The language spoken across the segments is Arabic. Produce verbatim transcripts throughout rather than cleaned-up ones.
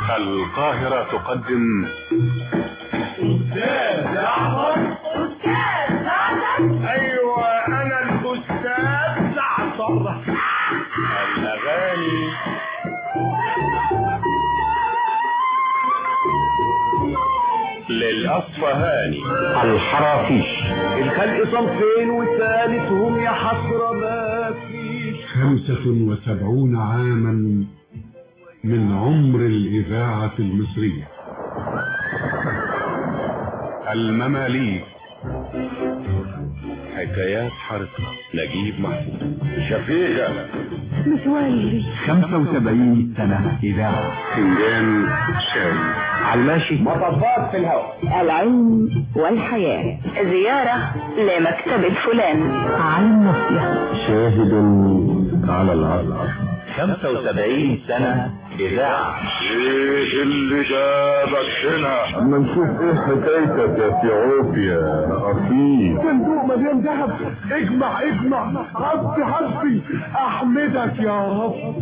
القاهرة تقدم أستاذ جعفر. أستاذ جعفر. أيوة أنا الأستاذ جعفر. الأغاني للأصفهاني. الحرافيش. الخلق صنفين والثالث هم يا حسرة ما فيش. خمسة وسبعون عاما من عمر الإذاعة المصرية. المماليك. حكايات حارقة. نجيب محفوظ. شفيقة. متولي. خمسة وسبعين سنة إذاعة. فنجان شاي. علماشي. مطبات في الهواء. العلم والحياة. زيارة لمكتبة فلان. على الناصية. شاهد على العرض. خمسة وسبعين سنة إذاعة. ايه اللي جابك هنا؟ اما نشوف ايه حكايتك يا سيعوف يا أخي. صندوق مليان ذهب. اجمع اجمع. حسبي حسبي. احمدك يا رب.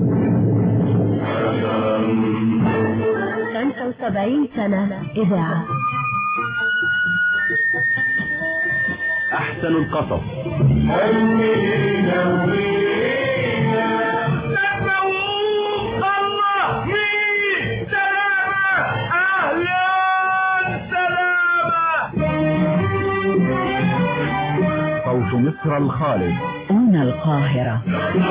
خمسة وسبعين سنة إذاعة. أحسن القصص. صوت مصر الخالد. هنا القاهرة.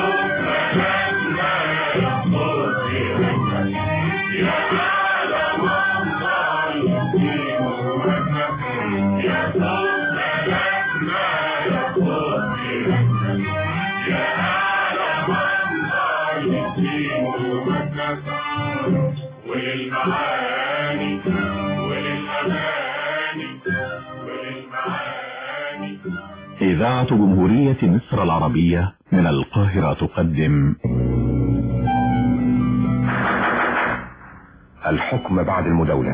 وللمعاني وللأماني وللمعاني. إذاعة جمهورية مصر العربية من القاهرة تقدم الحكم بعد المداولة.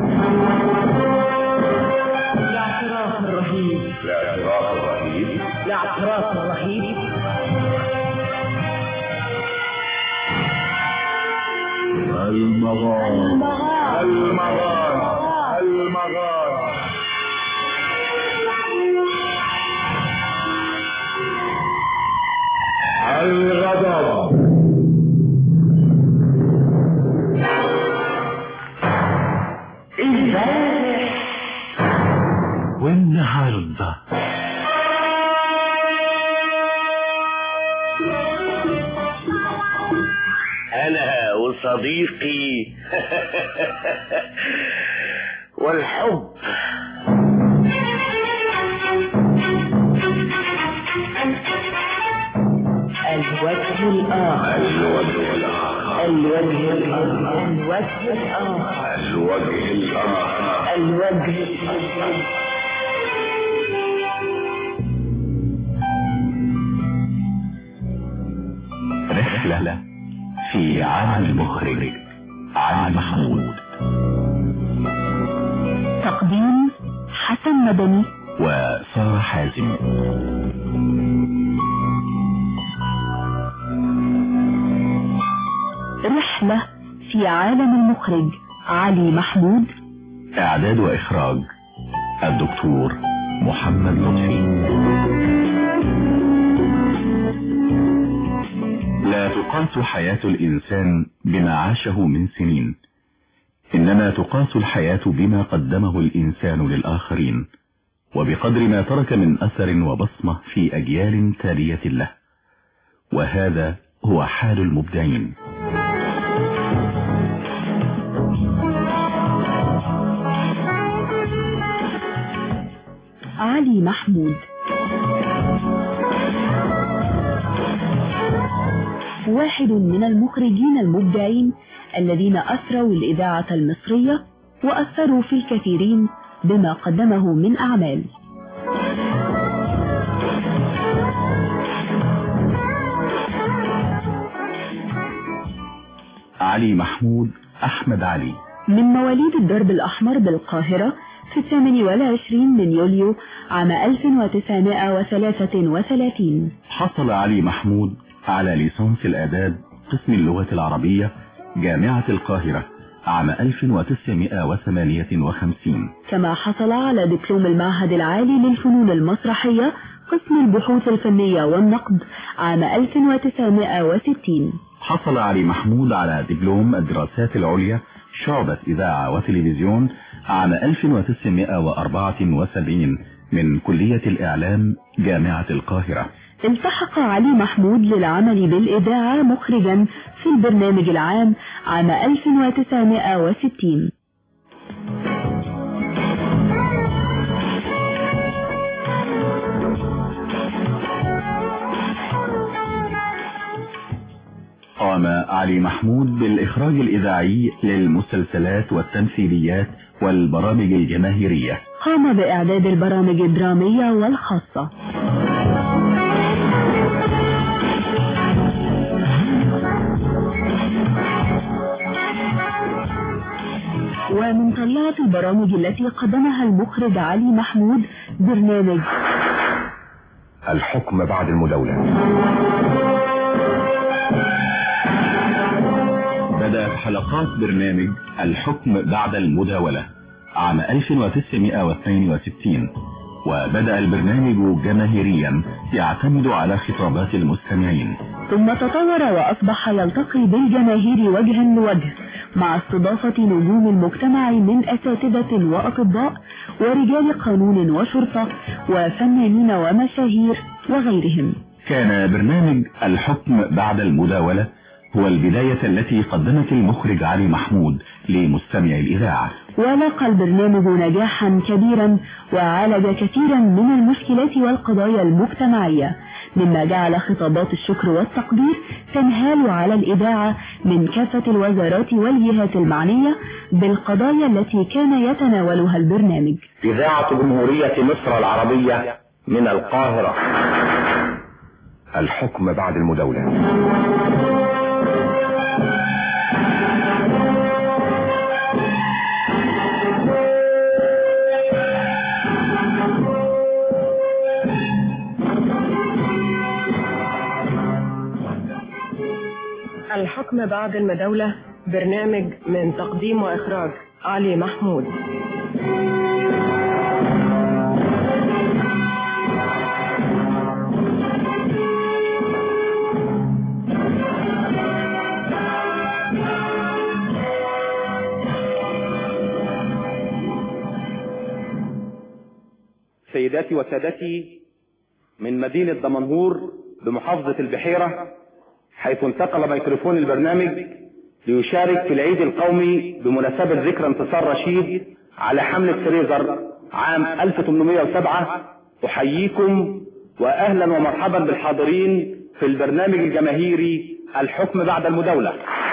الاعتراف الرهيب. الاعتراف الرهيب. الاعتراف الرهيب. المغارة. المغارة. المغارة. الغضب. والنهارده أنا وصديقي والحب. الوجه الآخر. الوجه الآخر. الوجه الآخر. الوجه الآخر. الوجه الآخر. الوجه الآخر. رحلة في عالم المخرج علي محمود. تقديم حسن مدني وسارة حازم. رحلة في عالم المخرج علي محمود. إعداد وإخراج الدكتور محمد لطفي. لا تقاس حياة الإنسان بما عاشه من سنين، إنما تقاس الحياة بما قدمه الإنسان للآخرين، وبقدر ما ترك من أثر وبصمة في أجيال تالية له. وهذا هو حال المبدعين. علي محمود واحد من المخرجين المبدعين الذين أثروا الإذاعة المصرية وأثروا في الكثيرين بما قدمه من أعمال. علي محمود أحمد علي من مواليد الدرب الأحمر بالقاهرة في الثامن والعشرين من يوليو عام ألف وتسعمائة وثلاثة وثلاثين. حصل علي محمود على ليسانس الآداب قسم اللغة العربية جامعة القاهرة عام ألف وتسعمائة وثمانية وخمسين. كما حصل على دبلوم المعهد العالي للفنون المسرحية قسم البحوث الفنية والنقد عام ألف وتسعمائة وستين. حصل علي محمود على دبلوم الدراسات العليا شعبة إذاعة وتلفزيون عام ألف وتسعمائة وأربعة وسبعين من كلية الإعلام جامعة القاهرة. التحق علي محمود للعمل بالإذاعة مخرجا في البرنامج العام عام ألف وتسعمائة وستين. قام علي محمود بالإخراج الإذاعي للمسلسلات والتمثيليات والبرامج الجماهيرية. قام بإعداد البرامج الدرامية والخاصة. ومن طلعة البرامج التي قدمها المخرج علي محمود برنامج الحكم بعد المداولة. بدأت حلقات برنامج الحكم بعد المداولة عام ألف وتسعمائة واثنين وستين، وبدأ البرنامج جماهيريا يعتمد على خطابات المستمعين، ثم تطور وأصبح يلتقي بالجماهير وجها لوجه مع استضافة نجوم المجتمع من أساتذة وأطباء ورجال قانون وشرطة وفنانين ومشاهير وغيرهم. كان برنامج الحكم بعد المداولة هو البداية التي قدمت المخرج علي محمود لمستمع الإذاعة، ولقى البرنامج نجاحا كبيرا وعالج كثيرا من المشكلات والقضايا المجتمعية، مما جعل خطابات الشكر والتقدير تنهال على الإذاعة من كافة الوزارات والجهات المعنية بالقضايا التي كان يتناولها البرنامج. إذاعة جمهورية مصر العربية من القاهرة. الحكم بعد المداولة. الحكم بعد المداولة برنامج من تقديم وإخراج علي محمود. سيداتي وسادتي، من مدينة دمنهور بمحافظة البحيرة، حيث انتقل ميكروفون البرنامج ليشارك في العيد القومي بمناسبة ذكرى انتصار رشيد على حملة فريزر عام ألف وثمانمائة وسبعة. أحييكم وأهلا ومرحبا بالحاضرين في البرنامج الجماهيري الحكم بعد المداولة.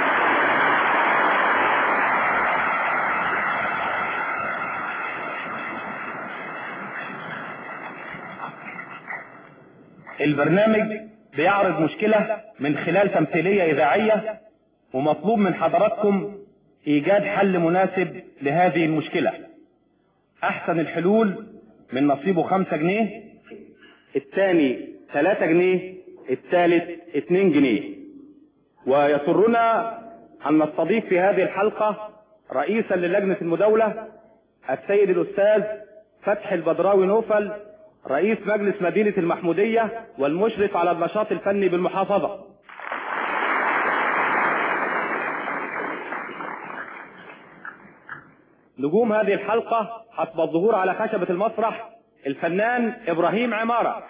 البرنامج بيعرض مشكلة من خلال تمثيلية إذاعية، ومطلوب من حضراتكم إيجاد حل مناسب لهذه المشكلة. أحسن الحلول من نصيبه خمسة جنيه، الثاني ثلاثة جنيه، الثالث اتنين جنيه. ويسرنا أن نستضيف في هذه الحلقة رئيسا للجنة المداولة السيد الأستاذ فتحي البدراوي نوفل، رئيس مجلس مدينة المحمودية والمشرف على النشاط الفني بالمحافظة. نجوم هذه الحلقة حسب الظهور على خشبة المسرح الفنان إبراهيم عمارة،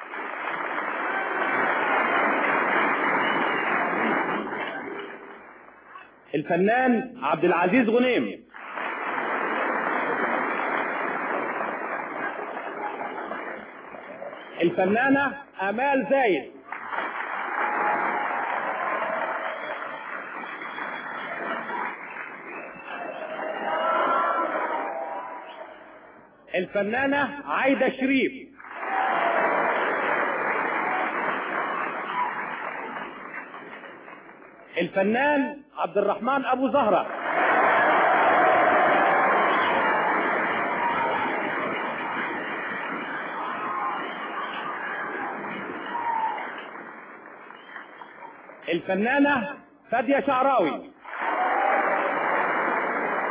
الفنان عبد العزيز غنيم، الفنانة آمال زايد، الفنانة عايدة شريف، الفنان عبد الرحمن أبو زهرة، الفنانة فادية شعراوي،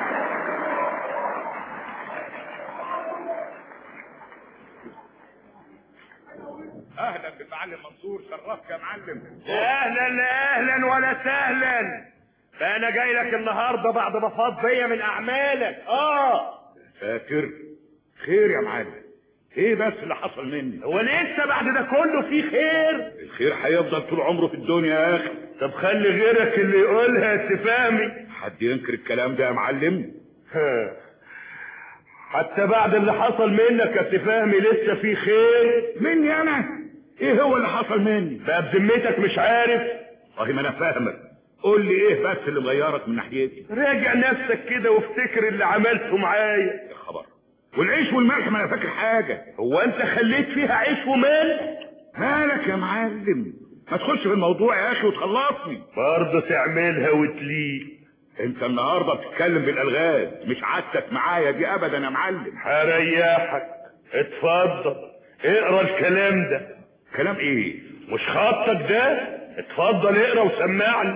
اهلا بالمعلم منصور، شرفك يا معلم. اهلا لا اهلا ولا سهلا. فانا جاي لك النهارده بعد ما فاض بيا من اعمالك. اه فاكر خير يا معلم؟ ايه بس اللي حصل مني؟ هو لسه بعد ده كله في خير؟ الخير هيفضل طول عمره في الدنيا يا اخي. طب خلي غيرك اللي يقولها يا فهمي. حد ينكر الكلام ده يا معلم؟ ها. حتى بعد اللي حصل منك يا فهمي لسه في خير؟ مني انا؟ ايه هو اللي حصل مني؟ بقى بذمتك مش عارف؟ والله ما انا فاهمك. قول لي ايه بس اللي مغيرك من ناحيتي؟ راجع نفسك كده وافتكر اللي عملته معايا. يا خبر، والعيش والملح ما انا فاكر حاجه. هو انت خليت فيها عيش وملح؟ مالك يا معلم؟ ما تخش في الموضوع يا اخي وتخلصني. برضه تعملها وتليق. انت النهارده بتتكلم بالالغاز، مش عادتك معايا دي ابدا يا معلم. هريحك، اتفضل اقرا الكلام ده. كلام ايه؟ مش خطك ده؟ اتفضل اقرا وسمعني.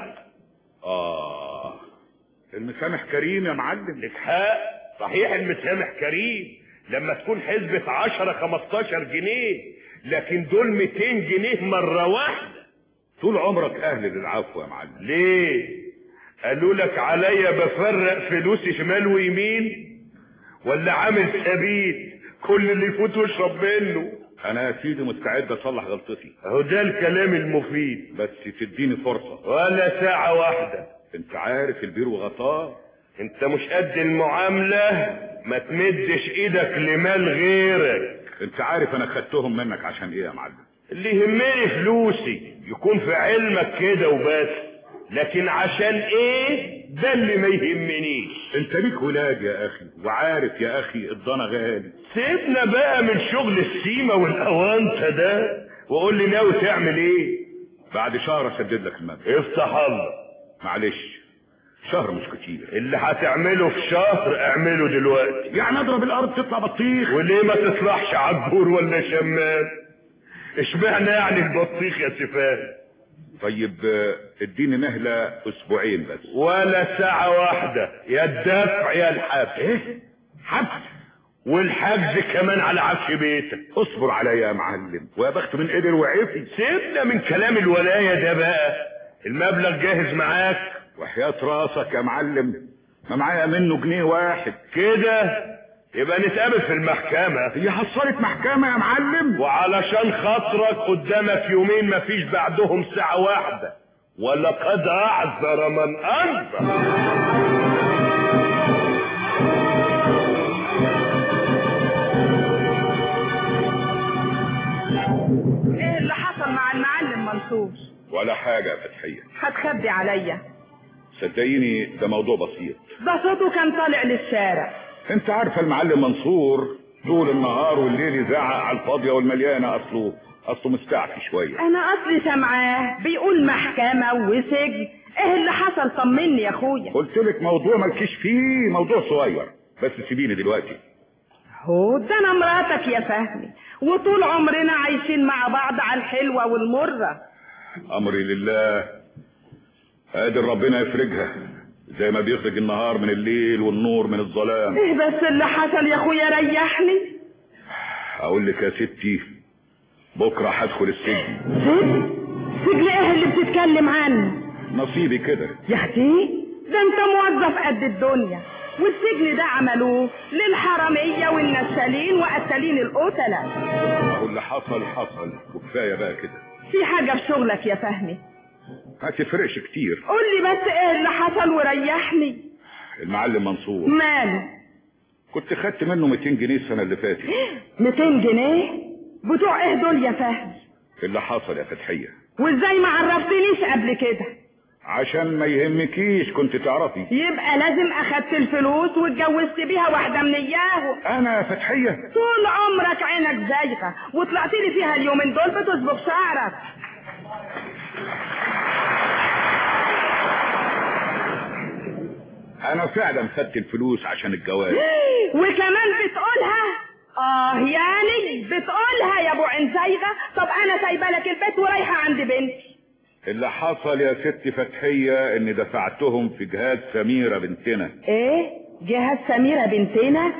اه المسامح كريم يا معلم. لك حق، صحيح المسامح كريم لما تكون حسبة عشرة خمستاشر جنيه، لكن دول ميتين جنيه مرة واحدة. طول عمرك اهل للعفو يا معلم. ليه؟ قالوا لك عليا بفرق فلوسي شمال ويمين؟ ولا عامل سبيل كل اللي يفوت ويشرب منه؟ انا يا سيدي مستعد اصلح غلطتي. اهو ده الكلام المفيد. بس تديني فرصة. ولا ساعة واحدة. انت عارف البير وغطاه. انت مش قد المعاملة، ما تمدش ايدك لمال غيرك. انت عارف انا خدتهم منك عشان ايه يا معلم؟ اللي يهمني فلوسي يكون في علمك كده وبس، لكن عشان ايه ده اللي ما يهمنيش. انت ليك ولاد يا اخي، وعارف يا اخي الضنا غالي. سيبنا بقى من شغل السيمة والاوانطة ده، وقول لي ناوي تعمل ايه؟ بعد شهر اسدد لك المبلغ. افتح الله. معلش شهر مش كتير. اللي هتعمله في شهر اعمله دلوقتي. يعني اضرب الارض تطلع بطيخ؟ وليه ما تطلعش عجور ولا شمال؟ اشمعنى يعني البطيخ يا سفاه؟ طيب اديني مهلة اسبوعين بس. ولا ساعة واحدة، يا الدفع يا الحبس. ايه؟ حبس؟ والحجز كمان على عفش بيتك. اصبر عليا يا معلم، ويا بخت من قدر وعفي. سيبنا من كلام الولاية ده بقى، المبلغ جاهز معاك؟ وحياة راسك يا معلم ما معايا منه جنيه واحد. كده يبقى نتقابل في المحكمة. هي حصلت محكمة يا معلم؟ وعلشان خاطرك قدامك يومين مفيش بعدهم ساعة واحدة، ولقد اعذر من انذر. ايه اللي حصل مع المعلم منصور؟ ولا حاجة يا فتحية. هتخبي عليا؟ صدقيني ده موضوع بسيط. ده صوته كان طالع للشارع. انت عارفه المعلم منصور طول النهار والليل يزعق على الفاضيه والمليانه. اصله اصله مستعفي شويه. انا اصلي سامعاه بيقول محكمه وسجن. ايه اللي حصل؟ طمني يا اخويا. قلت لك موضوع مالكيش فيه، موضوع صغير. بس سيبيني دلوقتي. هو ده انا مراتك يا فهمي، وطول عمرنا عايشين مع بعض على الحلوه والمره. امري لله، قادر ربنا يفرجها زي ما بيخرج النهار من الليل والنور من الظلام. ايه بس اللي حصل يا اخويا؟ ريحني. اقول لك يا ستي، بكره هدخل السجن. سجن؟ سجن ايه اللي بتتكلم عنه؟ نصيبي كده. يا اختي ده انت موظف قد الدنيا، والسجن ده عملوه للحراميه والنشالين وقتالين القتله. اقول اللي حصل حصل وكفايه بقى كده. في حاجه في شغلك يا فهمي؟ ما تفرقش كتير. قول لي بس ايه اللي حصل وريحني. المعلم منصور ماله؟ كنت خدت منه ميتين جنيه السنه اللي فاتت. ميتين جنيه؟ بتوع ايه دول يا فهمي؟ اللي حصل يا فتحيه. وازاي ما عرفتنيش قبل كده؟ عشان ما يهمكيش كنت تعرفي. يبقى لازم اخدت الفلوس واتجوزت بيها واحده من اياهم. انا يا فتحيه؟ طول عمرك عينك زايغه وطلعت لي فيها اليومين دول بتصبغ شعرك. انا فعلا خدت الفلوس عشان الجواز. وكمان بتقولها؟ اه يعني بتقولها يا ابو عين زايغه. طب انا سايبه لك البيت ورايحه عند بنتي. اللي حصل يا ست فتحيه اني دفعتهم في جهاز سميره بنتنا. ايه؟ جهاز سميره بنتنا؟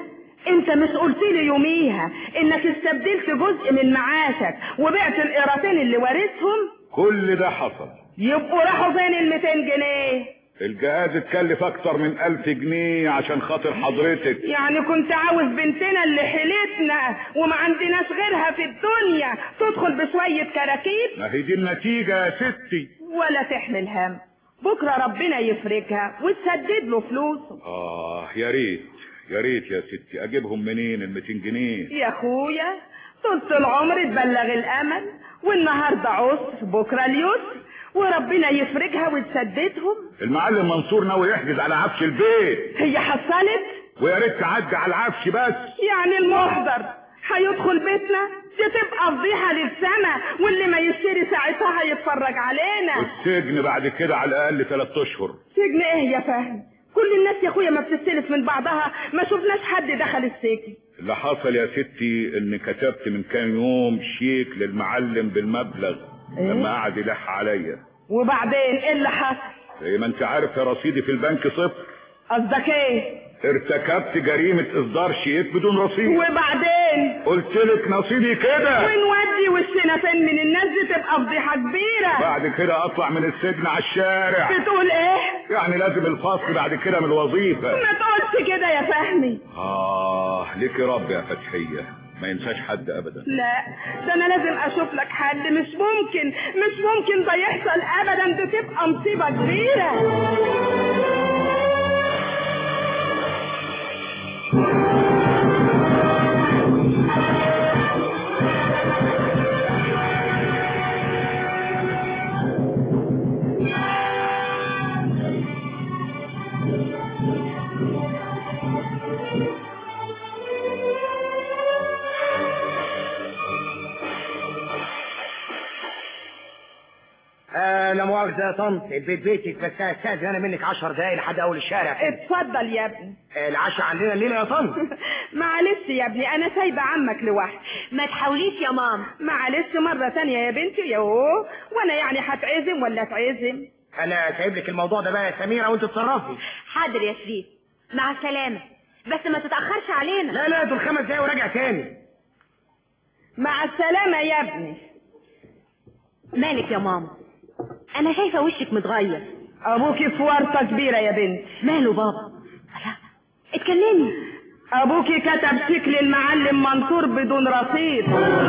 انت مش قلت لي يوميها انك استبدلت جزء من معاشك وبعت القيراطين اللي وارثهم؟ كل ده حصل. يبقوا راحوا فين ال مئتين جنيه؟ الجهاز اتكلف اكتر من ألف جنيه عشان خاطر حضرتك. يعني كنت عاوز بنتنا اللي حيلتنا وما عندناش غيرها في الدنيا تدخل بشوية كراكيب؟ ما هي دي النتيجة يا ستي. ولا تحمل هم، بكرة ربنا يفرجها وتسدد له فلوسه. اه يا ريت يا ريت يا ستي، اجيبهم منين ال مئتين جنيه؟ يا اخويا طول العمر تبلغ الامل، والنهارده عسر بكرة اليسر، وربنا يفرجها وتسددهم. المعلم منصور ناوي يحجز على عفش البيت. هي حصلت؟ ويا ريت تعدي على العفش بس. يعني المحضر هيدخل بيتنا؟ دي تبقى فضيحة للسما، واللي ما يشتري ساعتها هيتفرج علينا. والسجن بعد كده على الاقل ثلاث اشهر. سجن ايه يا فهمي؟ كل الناس يا اخويا ما بتستلف من بعضها، ما شفناش حد دخل السجن. اللي حصل يا ستي ان كتبت من كام يوم شيك للمعلم بالمبلغ إيه؟ لما قعد يلح عليا. وبعدين ايه اللي حصل؟ زي ما انت عارف يا رصيدي في البنك صفر. قصدك ايه؟ ارتكبت جريمة اصدار شيك بدون رصيد. وبعدين؟ قلت لك نصيبي كده. ونودي وشنا فين من الناس دي؟ تبقى فضيحة كبيرة. بعد كده اطلع من السجن على الشارع. بتقول ايه؟ يعني لازم الفصل بعد كده من الوظيفة. ما تقولش كده يا فهمي. اه ليكي رب يا فتحية، ما ينساش حد ابدا. لا ده انا لازم اشوف لك حد، مش ممكن مش ممكن ده يحصل ابدا، دي تبقى مصيبة كبيرة. آه لا مؤاخذة يا طنط، البيت بيتك بس هستأذن انا منك عشر دقايق لحد اول الشارع. اتفضل يا ابني. آه العشاء عندنا الليلة يا طنط. معلش يا ابني انا سايبه عمك لوحدي. ما تحاوليش يا ماما. معلش مرة تانية يا بنتي. يوه وانا يعني هتعزم ولا اتعزم؟ انا سايب لك الموضوع ده بقى يا سميرة وانت تتصرفي. حاضر يا شريف، مع السلامة، بس ما تتأخرش علينا. لا لا دول خمس دقايق وراجع تاني. مع السلامة يا ابني. مالك يا ماما؟ انا شايفه وشك متغير. ابوكي في ورطه كبيره يا بنت. ماله بابا؟ اتكلمي. ابوكي كتب شيك للمعلم منصور بدون رصيد.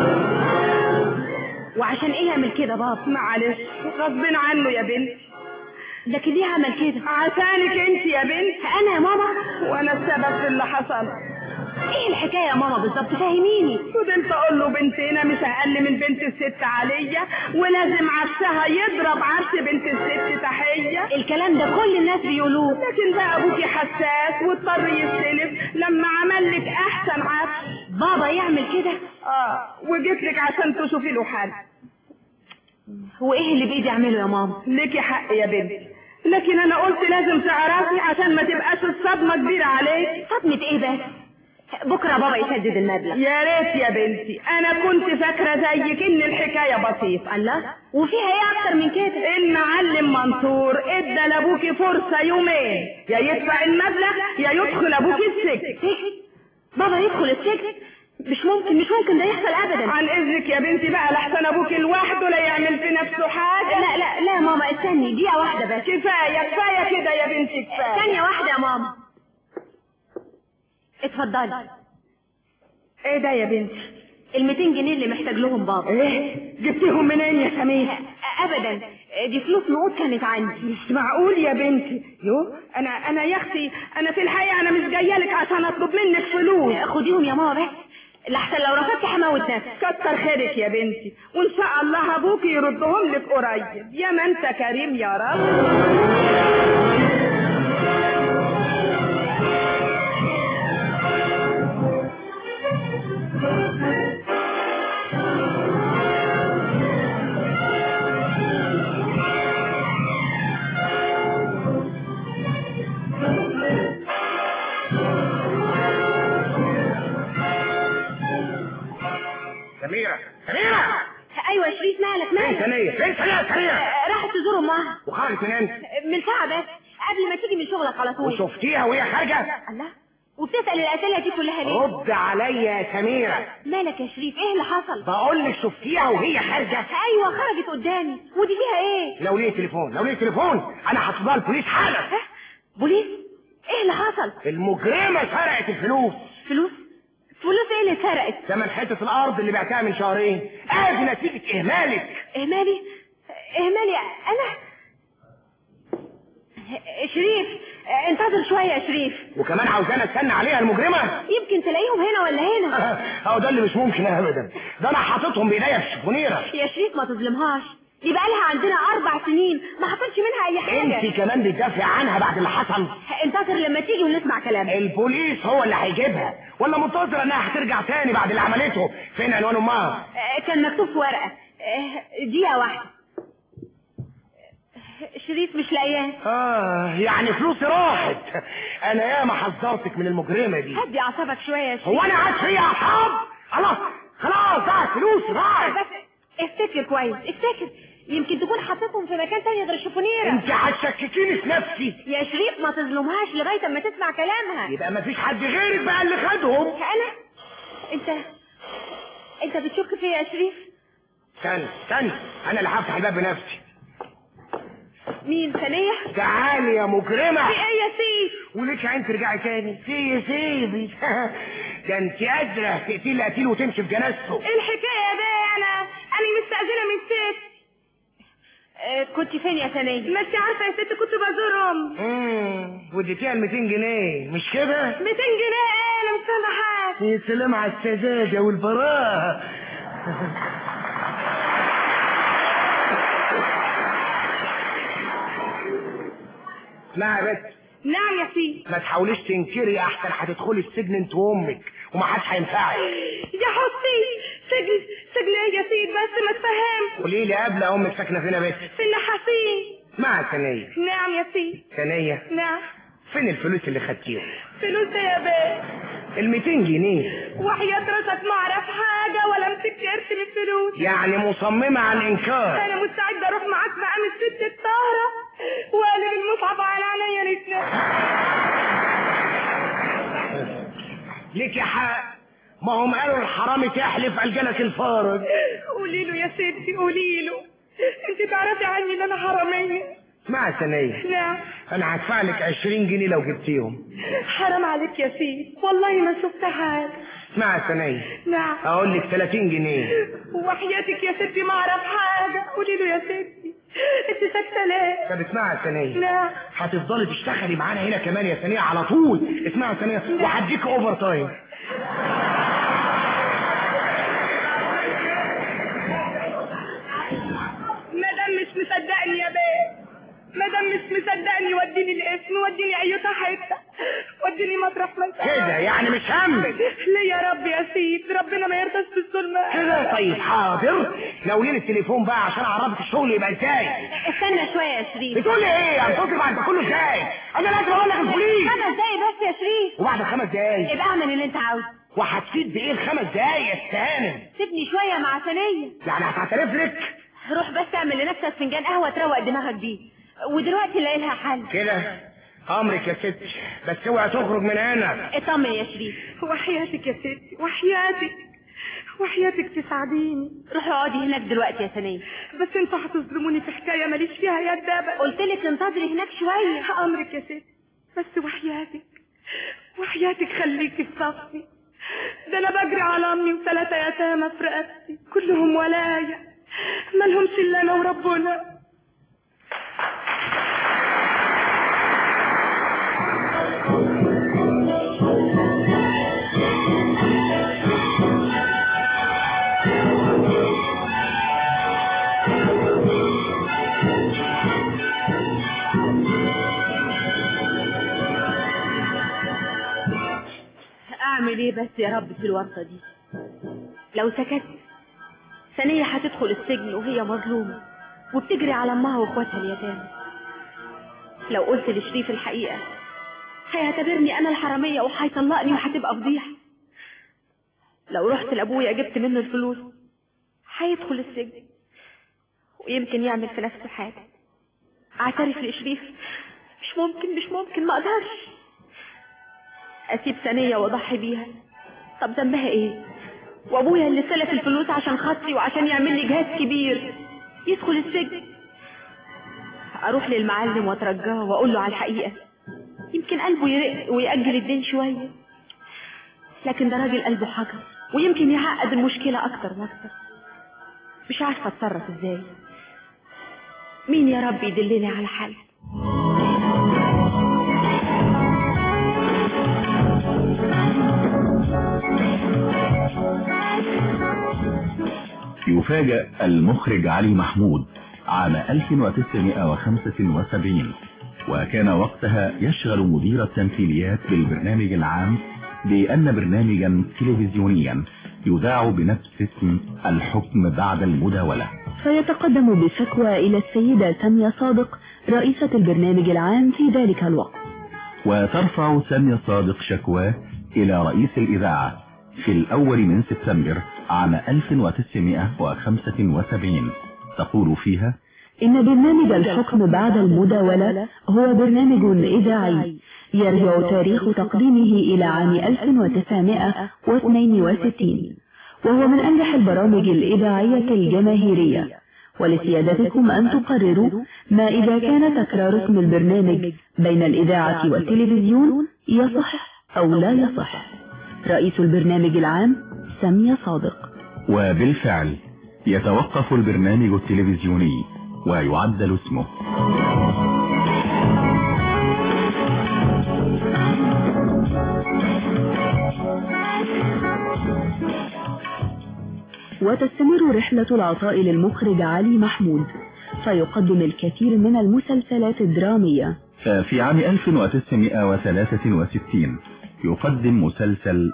وعشان ايه يعمل كده بابا؟ معلش غصب عنه يا بنت. لكن ليه عمل كده؟ عشانك انت يا بنت. انا يا ماما؟ وانا السبب في اللي حصل. ايه الحكايه يا ماما بالظبط؟ فهميني. فضلت اقول له بنتنا مش اقل من بنت الست عليا، ولازم عفشها يضرب عفش بنت الست تحيه. الكلام ده كل الناس بيقولوه، لكن بقى ابوكي حساس واضطر يستلف لما عمل لك احسن عفش. بابا يعمل كده؟ اه وجيت لك عشان تشوفي له حل. هو ايه اللي بايدي اعمله يا ماما؟ ليكي حق يا بنتي، لكن انا قلت لازم تعرفي عشان ما تبقاش الصدمه كبيره عليك. صدمه ايه بس؟ بكره بابا يسدد المبلغ. يا ريت يا بنتي، انا كنت فاكره زيك ان الحكايه بسيطه. الله، وفيها ايه اكتر من كده؟ المعلم منصور ادى لابوكي فرصه يومين، يا يدفع المبلغ يا يدخل ابوكي السجن. سجن؟ بابا يدخل السجن؟ مش ممكن مش ممكن ده يحصل ابدا. عن اذنك يا بنتي بقى لحسن ابوكي لوحده لا يعمل في نفسه حاجه. لا لا لا يا ماما استني دقيقه واحده بس. كفايه كفايه كده يا بنتي كفايه. ثانيه واحده يا ماما. اتفضلي. ايه ده يا بنتي؟ ال مئتين جنيه اللي محتاج لهم بابا. ايه جبتيهم منين يا سمير؟ ابدا دي فلوس نقود كانت عندي. مش معقول يا بنتي. يو انا انا يا اختي انا في الحقيقه انا مش جايه لك عشان اطلب منك فلوس. خديهم يا ماما بس لحسن لو رفضت هموت نفسي. كتر خيرك يا بنتي، وان شاء الله ابوك يردهم لك قريب. يا ما انت كريم يا رب. سميرة سميرة. ايوه يا شريف مالك مالك؟ فين ثانية؟ فين ثانية سميرة؟ راحت تزور امها. وخرجت منين؟ من ساعة بس قبل ما تيجي من شغلك على طول. وشفتيها وهي خارجة؟ الله، وبتسأل الأسئلة دي كلها ليه؟ رد عليا يا سميرة. مالك يا شريف؟ ايه اللي حصل؟ بقول لك شفتيها وهي خارجة؟ ايوه خرجت قدامي. ودي فيها ايه؟ لو ليه تليفون لو ليه تليفون انا هطلع البوليس حالا. ها؟ بوليس؟ ايه اللي حصل؟ المجرمة سرقت الفلوس. فلوس؟ فلوس ايه اللي سرقت؟ ثمن حتة الارض اللي بعتها من شهرين. ادي نتيجة اهمالك. اهمالي؟ اهمالي انا؟ شريف انتظر شوية يا شريف. وكمان عاوزانا استنى عليها المجرمة؟ يمكن تلاقيهم هنا ولا هنا. اهو ده اللي مش ممكن ابدا. ده انا حاططهم بايديا في الشفونيرة. يا شريف ما تظلمهاش، دي بقالها عندنا اربع سنين ما حصلش منها اي حاجة. انت كمان بتدافع عنها بعد اللي حصل. انتظر لما تيجي ونسمع كلامها. البوليس هو اللي هيجيبها ولا منتظر انها هترجع تاني بعد اللي عملته؟ فين عنوان امها؟ كان مكتوب في ورقة. دقيقة واحدة. شريف مش لاقياه. اه يعني فلوسي راحت. انا ياما حذرتك من المجرمه دي. هدي اعصابك شويه يا شريف. هو انا قاعد فيها اعصاب؟ خلاص خلاص ضاعت فلوسي راحت. بس افتكر كويس افتكر، يمكن تكون حطيتهم في مكان تاني غير الشفونيره. انت هتشككيني في نفسي يا شريف. ما تظلمهاش لغايه اما تسمع كلامها. يبقى ما فيش حد غيرك بقى اللي خدهم. انا؟ انت انت بتشك فيا يا شريف؟ استنى استنى انا اللي هفتح الباب بنفسي. مين؟ ثانية؟ تعالي يا مجرمة. في ايه يا سيدي؟ وليك عين ترجعي تاني؟ في يا سيدي. ده انت قادرة تقتلي قتيل وتمشي في جنازته. ايه الحكاية ده؟ انا انا مستأذنة من ست. اه كنت فين يا ثانية؟ ما انت عارفة يا ست كنت بزورهم. امم وديتيها ال ميتين جنيه مش كده؟ ميتين جنيه ايه؟ انا مش فاهمة حاجة. يا سلام على السذاجة والبراءة. اسمعي يا بت. نعم يا سيدي. ما تحاوليش تنكري احسن هتدخلي السجن انت وامك ومحدش هينفعك. يا حسي سجن سجن ايه يا سيدي؟ بس ما تفهم. قولي لي قبل امك ساكنه فين يا بت؟ في النحاسين. مع ثانية. نعم يا سيدي. ثانية. نعم. فين الفلوس اللي خدتيهم؟ فلوس ايه يا بيه؟ ال ميتين جنيه. وحياة راسك ما اعرف حاجة ولا مسكت قرش من الفلوس. يعني مصممة على الانكار. انا مستعدة اروح معاك مقام الست الطاهرة واقلب المصحف على عينيا الاتنين. ليك يا حق. ما هم قالوا الحرامي تحلف الجلك الفارج. قولي له يا ستي قولي له. انت تعرفي عني ان انا حرامية. اسمعي ثانية. نعم. انا هدفع لك عشرين جنيه لو جبتيهم. حرام عليك يا سيدي والله ما شفت حاجة. اسمعي ثانية. نعم. اقول لك ثلاثين جنيه. وحياتك يا ستي ما اعرف حاجة. قولي له يا ستي. انت ساكتة ليه؟ طب اسمعي ثانية. نعم. هتفضلي تشتغلي معانا هنا كمان يا ثانية على طول. اسمعي ثانية. وهديك اوفر تايم. مادام مش مصدقني يا بيه، مادام مش مصدقني وديني الاسم وديني ايوتا حته وديني مطرح ما كده يعني مش همك. ليه يا رب يا سيد؟ ربنا ما يرضاش بالظلم كده. طيب حاضر. ناولين التليفون بقى عشان اعرفك الشغل يبقى ازاي. استنى شوية يا شريف. بتقولي ايه؟ هتوصل بعد ده كله ازاي؟ انا لازم اقول لك البوليس. خمس دقايق بس يا شريف. وبعد خمس دقايق يبقى اعمل اللي انت عاوزه. وهتفيد بايه الخمس دقايق يا استهانم؟ سيبني شوية مع ثانية. يعني هتعترف لك؟ روح بس اعمل لنفسك فنجان قهوة تروق دماغك بيه، ودلوقتي نلاقي لها حل. كده امرك يا ستي، بس اوعي تخرج من هنا. اطمن يا شريف. وحياتك يا ستي وحياتك وحياتك تساعديني. روحي اقعدي هناك دلوقتي يا ثانية. بس انتوا هتظلموني في حكاية ماليش فيها يد ابدا. قلت لك انتظري هناك شوية. امرك يا ستي، بس وحياتك وحياتك خليكي في صفي. ده انا بجري على امي وثلاثة يتامى في رقبتي كلهم ولايا مالهمش الا انا وربنا. اعمل ايه بس يا رب في الورطة دي؟ لو سكت ثانية هتدخل السجن وهي مظلومة وبتجري على امها واخواتها اليتامى. لو قلت لشريف الحقيقة هيعتبرني انا الحرامية وهيطلقني وهتبقى فضيحة. لو رحت لابويا جبت منه الفلوس هيدخل السجن ويمكن يعمل في نفسه حاجة. اعترف لشريف مش ممكن مش ممكن ما اقدرش. اسيب ثانية واضحي بيها؟ طب ذنبها ايه؟ وابويا اللي سلف الفلوس عشان خاطري وعشان يعمل لي جهاز كبير يدخل السجن. اروح للمعلم واترجاه واقول له على الحقيقة، يمكن قلبه يرق ويأجل الدين شوية. لكن ده راجل قلبه حجر ويمكن يعقد المشكلة اكتر واكتر. مش عارفة اتصرف ازاي. مين يا رب يدلني على حل؟ يفاجأ المخرج علي محمود عام ألف وتسعمائة وخمسة وسبعين، وكان وقتها يشغل مدير التمثيليات بالبرنامج العام بأن برنامجا تلفزيونيا يذاع بنفس اسم الحكم بعد المداولة. فيتقدم بشكوى إلى السيدة سامية صادق رئيسة البرنامج العام في ذلك الوقت، وترفع سامية صادق شكوى إلى رئيس الإذاعة في الأول من سبتمبر عام ألف وتسعمائة وخمسة وسبعين، تقول فيها: إن برنامج الحكم بعد المداولة هو برنامج إذاعي يرجع تاريخ تقديمه إلى عام ألف وتسعمائة واثنين وستين، وهو من أنجح البرامج الإذاعية الجماهيرية، ولسيادتكم أن تقرروا ما إذا كان تكرار اسم البرنامج بين الإذاعة والتلفزيون يصح أو لا يصح. رئيس البرنامج العام سامية صادق. وبالفعل يتوقف البرنامج التلفزيوني ويعدل اسمه. وتستمر رحلة العطاء للمخرج علي محمود، فيقدم الكثير من المسلسلات الدرامية. ففي عام ألف وتسعمائة وثلاثة وستين يقدم مسلسل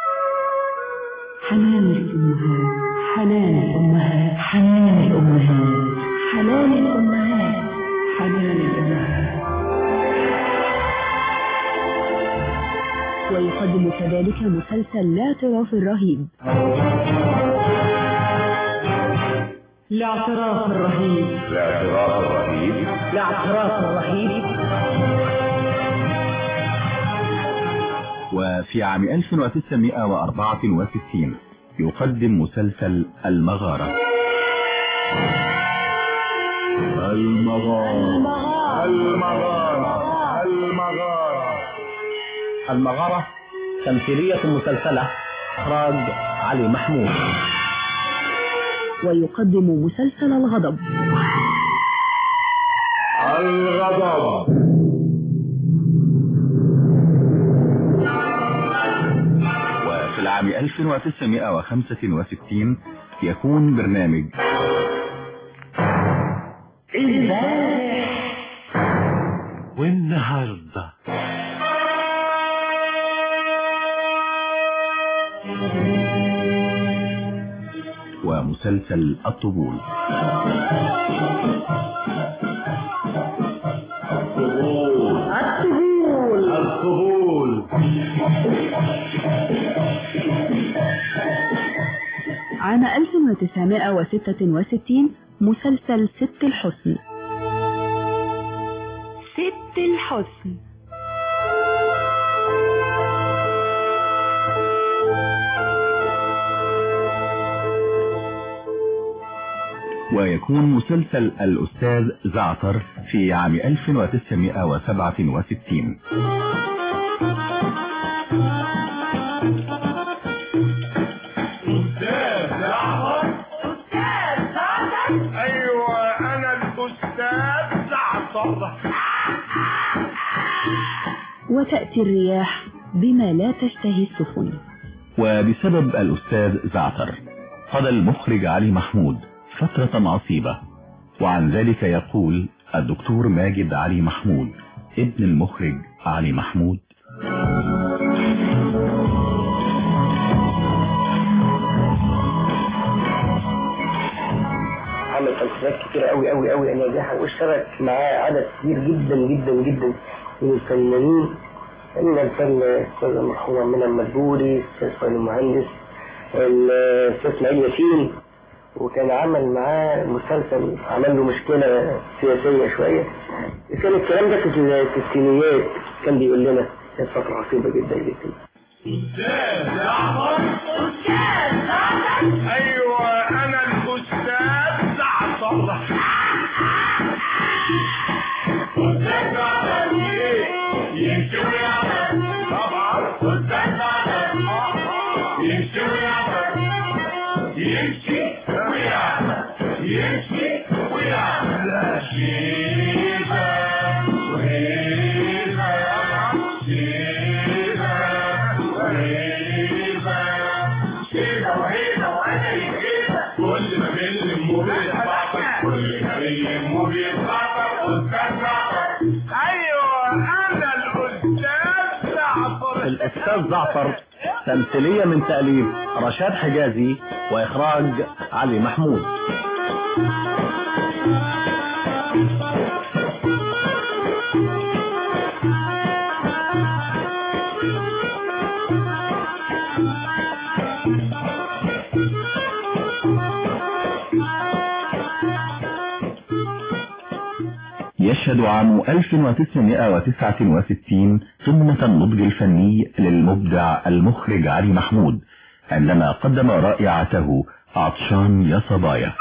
حنان الأمهات، حنان الأمهات، حنان الأمهات، حنان الأمهات، حنان الأمهات. ويقدم كذلك مسلسل الاعتراف الرهيب. الاعتراف الرهيب، الاعتراف الرهيب، الاعتراف الرهيب. وفي عام ألف وتسعمائة وأربعة وستين يقدم مسلسل المغارة. المغارة المغارة المغارة المغارة تمثيلية مسلسلة، إخراج علي محمود. ويقدم مسلسل الغضب. الغضب. وفي العام ألف وتسعمائة وخمسة وستين يكون برنامج امبارح والنهارده. ومسلسل الطبول. الطبول الطبول. عام ألف وتسعمائة وستة وستين مسلسل ست الحسن. ست الحسن. ويكون مسلسل الأستاذ زعتر في عام ألف وتسعمائة وسبعة وستين. أستاذ زعتر. أستاذ زعتر. أيوة أنا الأستاذ زعتر. وتأتي الرياح بما لا تشتهي السفن. وبسبب الأستاذ زعتر قضى المخرج علي محمود فترة عصيبة، وعن ذلك يقول الدكتور ماجد علي محمود ابن المخرج علي محمود: عمل تمثيلات كتيرة قوي قوي قوي ناجحة، واشترك معاه عدد كبير جدا جدا جدا من الفنانين، من الفن الأستاذ المرحوم منى المدبولي، الأستاذ فؤاد المهندس، الأستاذ إسماعيل ياسين. وكان عمل معاه مسلسل عمل له مشكلة سياسية شوية. كان الكلام ده في الستينيات، كان بيقول لنا كانت فترة عصيبة جدا جدا. أستاذ جعفر. أستاذ جعفر. أيوة أنا الأستاذ جعفر. أستاذ جعفر يمشي ويعمل. طبعا أستاذ جعفر يمشي ويعمل. يمشي ويعمل. يمشي ويعمل. لا شيبة وهيبة شيبة وهيبة شيبة وهيبة وأنا يجيبة. كل ما بنلمه بيتبعطر. كل ما بنلمه بيتبعطر. أستاذ جعفر. أيوة أنا الأستاذ جعفر. الأستاذ جعفر تمثيلية من تأليف رشاد حجازي وإخراج علي محمود. يشهد عام ألف وتسعمائة وتسعة وستين قمة النضج الفني للمبدع المخرج علي محمود عندما قدم رائعته عطشان يا صبايا.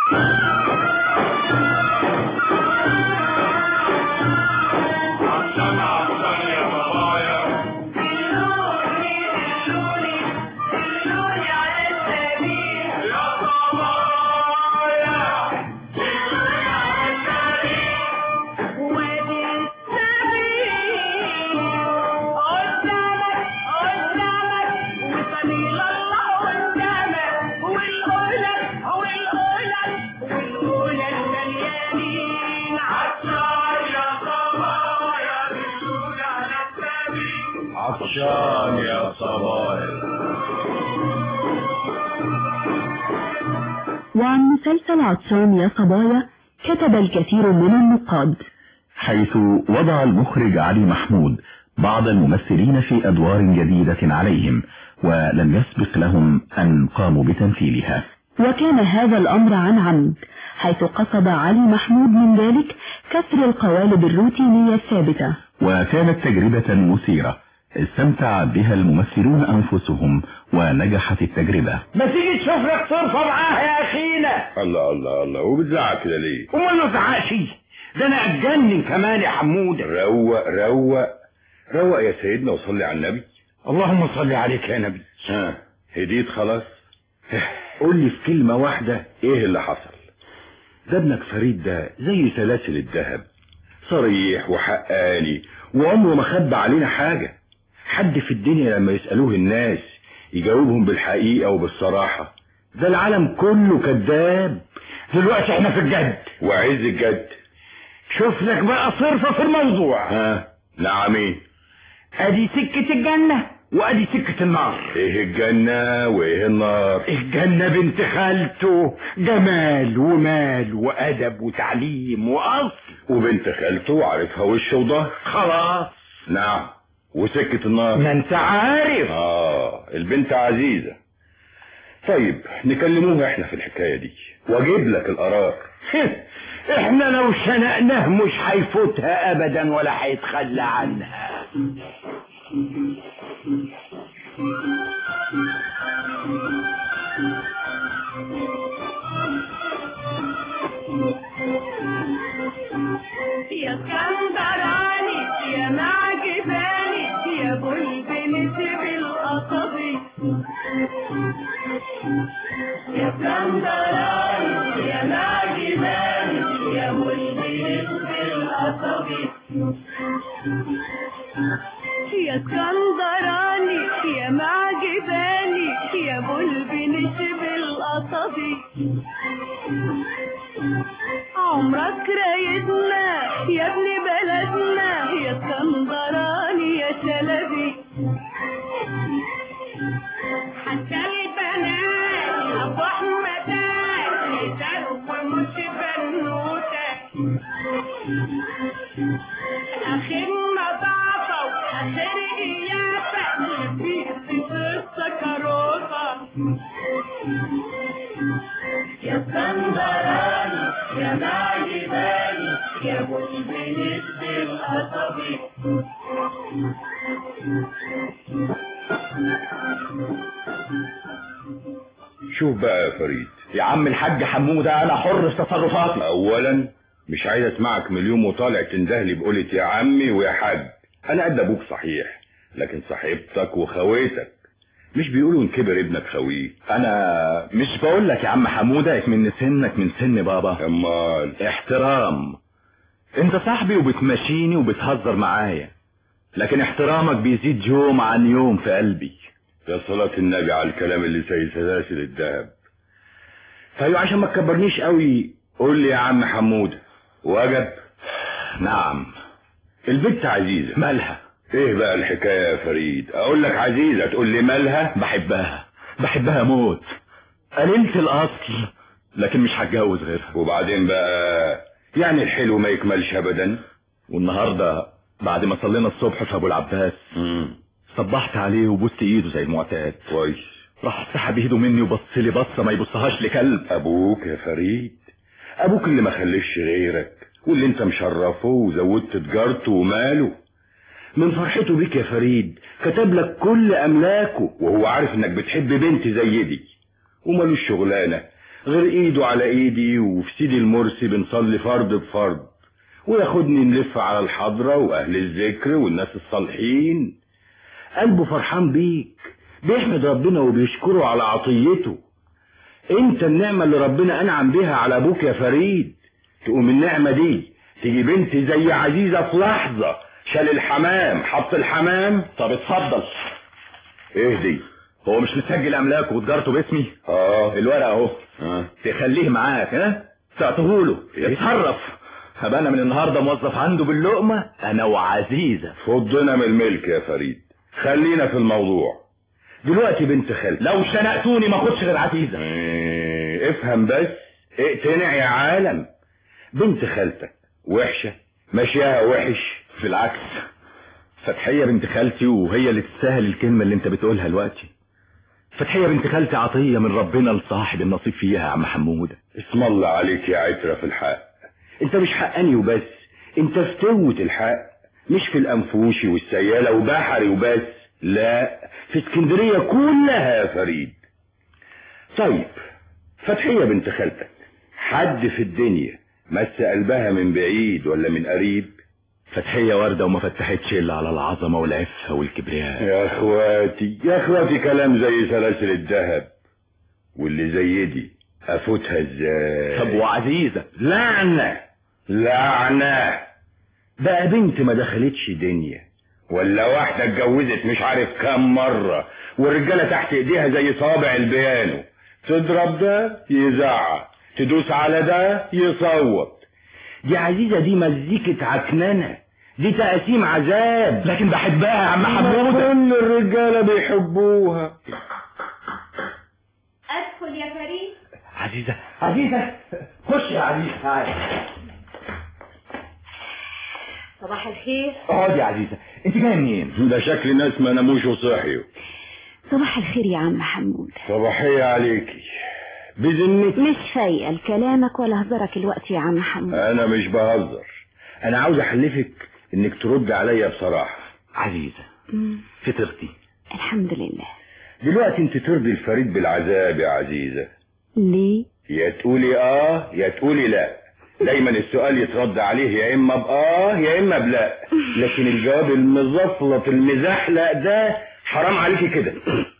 عطشان يا صبايا. وعن مسلسل عطشان يا صبايا كتب الكثير من النقاد، حيث وضع المخرج علي محمود بعض الممثلين في أدوار جديدة عليهم ولم يسبق لهم أن قاموا بتمثيلها. وكان هذا الأمر عن عمد، حيث قصد علي محمود من ذلك كسر القوالب الروتينية الثابتة. وكانت تجربة مثيرة استمتع بها الممثلون أنفسهم ونجحت التجربة. ما تيجي تشوف لك صرفة معاها يا أخينا. الله الله الله، وبتزعق كده ليه؟ وما له زعقش، ده أنا أتجنن كمان يا حمودة. روق روق روق يا سيدنا وصلي على النبي. اللهم صلي عليك يا نبي. ها هديت خلاص؟ قول لي في كلمة واحدة ايه اللي حصل؟ ده ابنك فريد ده زي سلاسل الذهب، صريح وحقاني وعمره ما خبى علينا حاجة. حد في الدنيا لما يسألوه الناس يجاوبهم بالحقيقة وبالصراحة. ده العالم كله كذاب. دلوقتي احنا في الجد وعز الجد. شوف لك بقى صرفة في الموضوع. ها نعمين. ادي سكة الجنة وادي سكة النار. ايه الجنة وايه النار؟ الجنة بنت خالته جمال ومال وادب وتعليم واصل، وبنت خالته عارفها وش وظهر. خلاص. نعم. وسكة النار ما انت عارف. اه البنت عزيزة. طيب نكلموها احنا في الحكاية دي واجيب لك القرار. احنا لو شنقناه مش هيفوتها ابدا ولا هيتخلى عنها. يا اسكندراني يا معجباني يا بلبل بالقصبي. يا اسكندراني يا معجباني يا بلبل بالقصبي. يا اسكندراني يا معجباني يا بلبل بالقصبي. عمرك رايدنا يا ابن بلدنا يا اسكندراني يا شلبي. حتى البنات ابو احمدات يسالوا مش بنوته. اخر نظافه واخر قيافه لبست السكروته. يا اسكندراني يا معجباني يا بلبل بالقصبي. شوف بقى يا فريد يا عم الحاج حمودة انا حر في تصرفاتي. اولا مش عايز اسمعك من اليوم وطالع تندهلي بقولة يا عمي ويا حاج. انا قد ابوك صحيح، لكن صاحبتك وخويتك. مش بيقولوا ان كبر ابنك خويه؟ انا مش بقول لك يا عم حمودة من سنك من سن بابا. امال احترام. انت صاحبي وبتمشيني وبتهزر معايا، لكن احترامك بيزيد يوم عن يوم في قلبي. يا صلاة النبي على الكلام اللي زي سلاسل الذهب. طيب عشان ما تكبرنيش قوي قول لي يا عم حمودة وجب. نعم. البنت عزيزة مالها؟ ايه بقى الحكاية يا فريد؟ اقول لك عزيزة تقول لي مالها؟ بحبها بحبها موت، قليلة الاصل، لكن مش هتجوز غيرها. وبعدين بقى يعني الحلو ما يكملش ابدا. والنهاردة بعد ما صلينا الصبح في ابو العباس امم صبحت عليه وبوست ايده زي المعتاد. كويس. راح سحب ايده مني وبص لي بصه ما يبصهاش لكلب. ابوك يا فريد، ابوك اللي ما خلفش غيرك واللي انت مشرفه وزودت تجارته وماله. من فرحته بيك يا فريد كتب لك كل املاكه، وهو عارف انك بتحب بنت زي دي، ومالوش شغلانه غير ايده على ايدي وفي سيدي المرسي بنصلي فرض بفرض، وياخدني نلف على الحضره واهل الذكر والناس الصالحين. قلبه فرحان بيك، بيحمد ربنا وبيشكره على عطيته. انت النعمة اللي ربنا انعم بها على ابوك يا فريد. تقوم النعمة دي تيجي بنت زي عزيزة في لحظة شال الحمام حط الحمام. طب اتفضل. ايه دي؟ هو مش مسجل املاكه وتجارته باسمي؟ اه الورقة اهو. اه تخليه معاك ها، تعطيهوله يتصرف. هبقى انا من النهاردة موظف عنده باللقمة انا وعزيزة. فضنا من الملك يا فريد، خلينا في الموضوع دلوقتي. بنت خالتي لو شنقتوني ما اخدش غير عزيزة. ايه افهم بس، اقتنع يا عالم. بنت خالتك وحشة ماشيها وحش؟ بالعكس، فتحية بنت خالتي وهي اللي تستاهل الكلمة اللي انت بتقولها دلوقتي. فتحية بنت خالتي عطية من ربنا لصاحب النصيب فيها يا عم حمودة. اسم الله عليك يا عترة في الحق. انت مش حقاني وبس، انت في توة الحق، مش في الانفوشي والسيالة وبحري وبس، لا في اسكندرية كلها يا فريد. طيب فتحية بنت خالتك حد في الدنيا مس قلبها من بعيد ولا من قريب؟ فتحية وردة وما فتحتش الا على العظمة والعفة والكبرياء. يا اخواتي يا اخواتي كلام زي سلاسل الذهب، واللي زي دي افوتها ازاي؟ طب وعزيزة؟ لعنة لعنة. بقى بنت ما دخلتش دنيا، ولا واحدة اتجوزت مش عارف كام مرة والرجالة تحت ايديها زي صابع البيانو، تضرب ده يزعق، تدوس على ده يصوت. دي عزيزة دي مزيكة عكننة، دي تقسيم عذاب. لكن بحبها يا عم حمودة. كل الرجالة بيحبوها. ادخل يا فريد. عزيزة عزيزة خش يا عزيزة تعالي. صباح الخير. اقعدي يا عزيزة، انت جايه منين؟ ده شكل ناس ما ناموش وصحيوا. صباح الخير يا عم حمود. صباحية عليكي بذمتك. مش فايقة لكلامك ولا هزرك الوقت يا عم حمود. انا مش بهزر، انا عاوز احلفك انك ترد عليا بصراحة. عزيزة مم. فطرتي؟ الحمد لله. دلوقتي انت ترضي الفريد بالعذاب يا عزيزة؟ ليه؟ يا تقولي اه يا تقولي لا. دايما السؤال يترد عليه يا اما باه يا اما بلا، لكن الجواب المزفلط المزحلق ده حرام عليكي كده.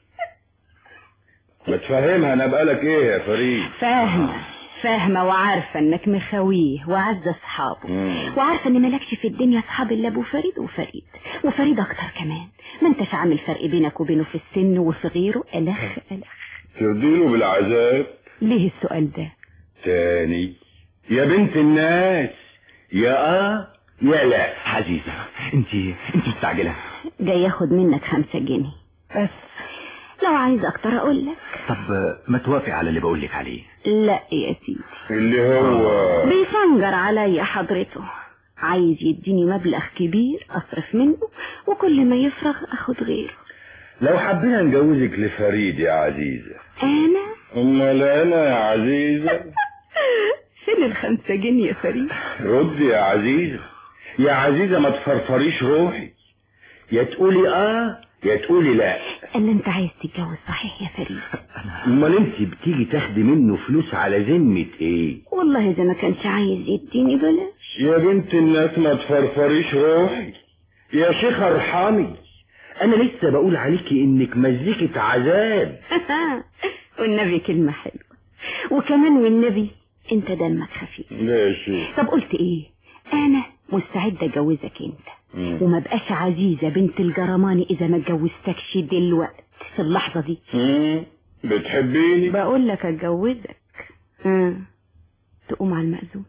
ما تفهمها انا بقالك ايه يا فريد؟ فاهمة فاهمة وعارفة انك مخاويه وعز اصحابه، وعارفة ان مالكش في الدنيا اصحاب الا ابو فريد وفريد وفريد اكتر كمان. ما انتش عامل فرق بينك وبينه في السن وفي غيره. الخ الخ ترضيله بالعذاب؟ ليه السؤال ده تاني يا بنت الناس؟ يا اه يا لا. عزيزة انت انت مستعجلة. جاي ياخد منك خمسة جنيه بس، لو عايز اكتر اقول لك. طب ما توافق على اللي بقول لك عليه؟ لا يا سيدي. اللي هو بيفنجر عليا حضرته، عايز يديني مبلغ كبير اصرف منه وكل ما يفرغ اخد غيره. لو حبينا نجوزك لفريد يا عزيزة. انا؟ امال انا يا عزيزة؟ فين الخمسة جنيه يا فريد؟ ردي يا عزيزة، يا عزيزة ما تفرفريش روحي. يا تقولي اه يا تقولي لا. اللي انت عايز تتجوز صحيح يا فريد؟ امال انت بتيجي تاخدي منه فلوس على ذمة ايه؟ والله اذا ما كانش عايز يديني بلاش. يا بنت الناس ما تفرفريش روحي يا شيخ ارحمي، انا لسه بقول عليكي انك مزيكة عذاب. والنبي كلمة حلوة، وكمان والنبي انت دمك خفيف. ماشي. طب قلت ايه؟ انا مستعدة اتجوزك انت، مم. وما بقاش عزيزة بنت الجرماني اذا ما اتجوزتكش دلوقتي في اللحظة دي. مم. بتحبيني؟ بقول لك اتجوزك. اه تقوم على المأذون.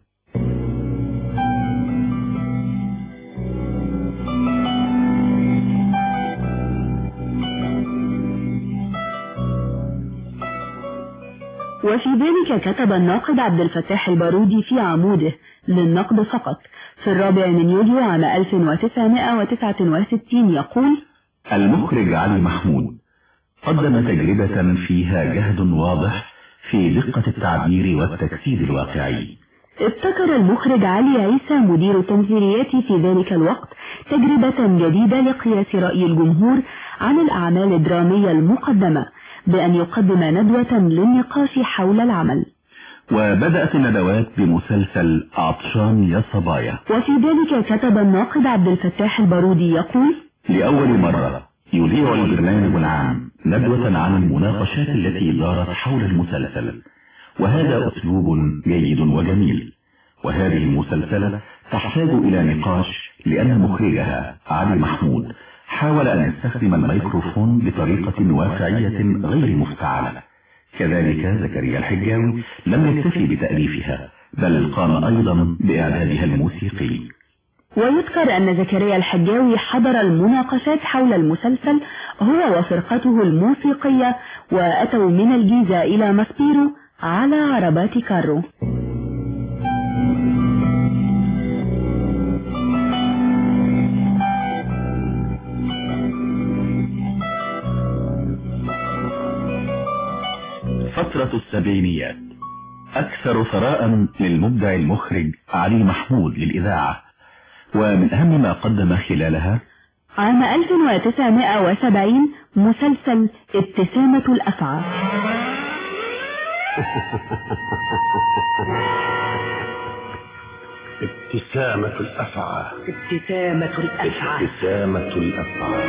وفي ذلك كتب الناقد عبد الفتاح البارودي في عموده للنقد فقط في الرابع من يوليو عام ألف وتسعمائة وتسعة وستين يقول: المخرج علي محمود قدم تجربة فيها جهد واضح في دقة التعبير والتجسيد الواقعي. ابتكر المخرج علي عيسى مدير التمثيليات في ذلك الوقت تجربة جديدة لقياس رأي الجمهور عن الأعمال الدرامية المقدمة بأن يقدم ندوة للنقاش حول العمل. وبدأت الندوات بمسلسل عطشان يا صبايا. وفي ذلك كتب الناقد عبد الفتاح البارودي يقول: لأول مرة يذيع البرنامج العام ندوة عن المناقشات التي دارت حول المسلسل، وهذا أسلوب جيد وجميل. وهذه المسلسلة تحتاج إلى نقاش لأن مخرجها علي محمود حاول أن يستخدم الميكروفون بطريقة واقعية غير مفتعلة. كذلك زكريا الحجاوي لم يكتفي بتأليفها بل قام أيضا بإعدادها الموسيقي. ويذكر أن زكريا الحجاوي حضر المناقشات حول المسلسل هو وفرقته الموسيقية، وأتوا من الجيزة إلى ماسبيرو على عربات كارو. فترة السبعينيات أكثر ثراء للمبدع المخرج علي محمود للإذاعة، ومن أهم ما قدم خلالها عام ألف وتسعمائة وسبعين مسلسل ابتسامة الأفعى. ابتسامة الأفعى ابتسامة الأفعى ابتسامة الأفعى.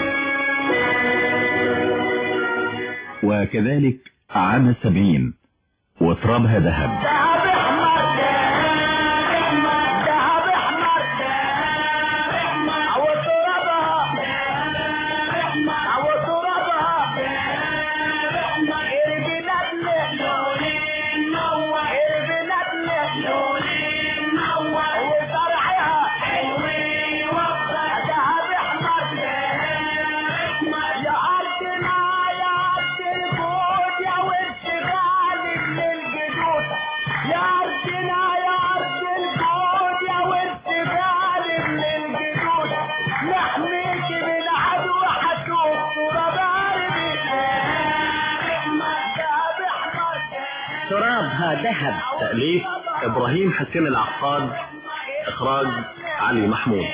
وكذلك عام سبعين وترابها ذهب. ترابها ذهب. تأليف إبراهيم حسين العقاد، إخراج علي محمود.